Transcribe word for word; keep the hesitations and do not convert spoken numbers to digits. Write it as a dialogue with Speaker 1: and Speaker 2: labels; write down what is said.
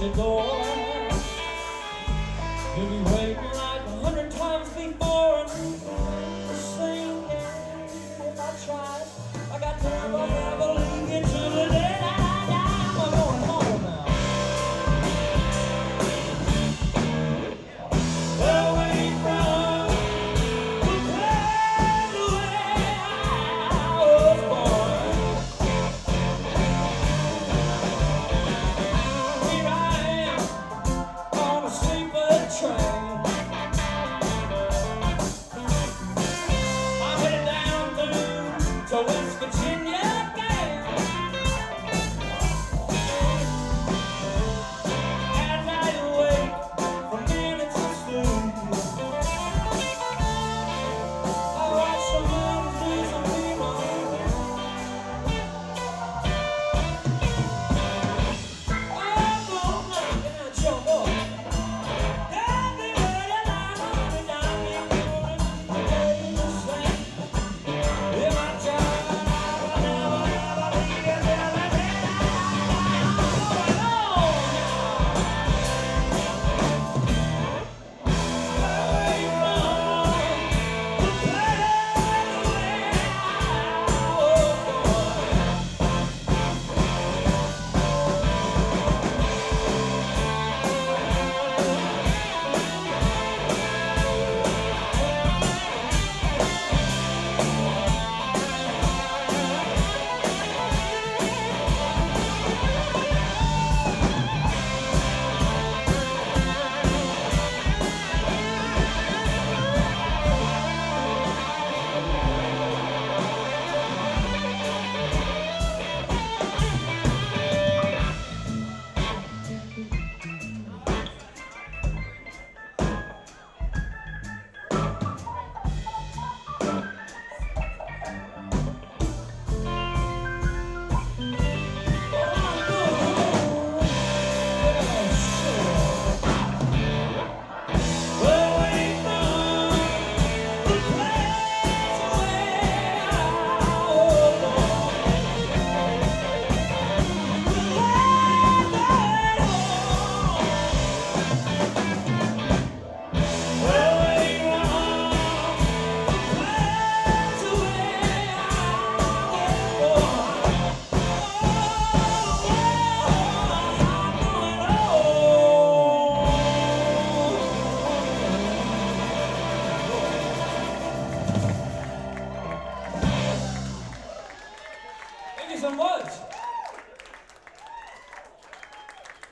Speaker 1: your door. You'll be waiting like a hundred times before. The same game if I tried. I got never, never leave you till the day I die. I'm going home now. Well, where you from? The place where I was born. Here I am on a sleeper train. I'm headed down through to West Virginia.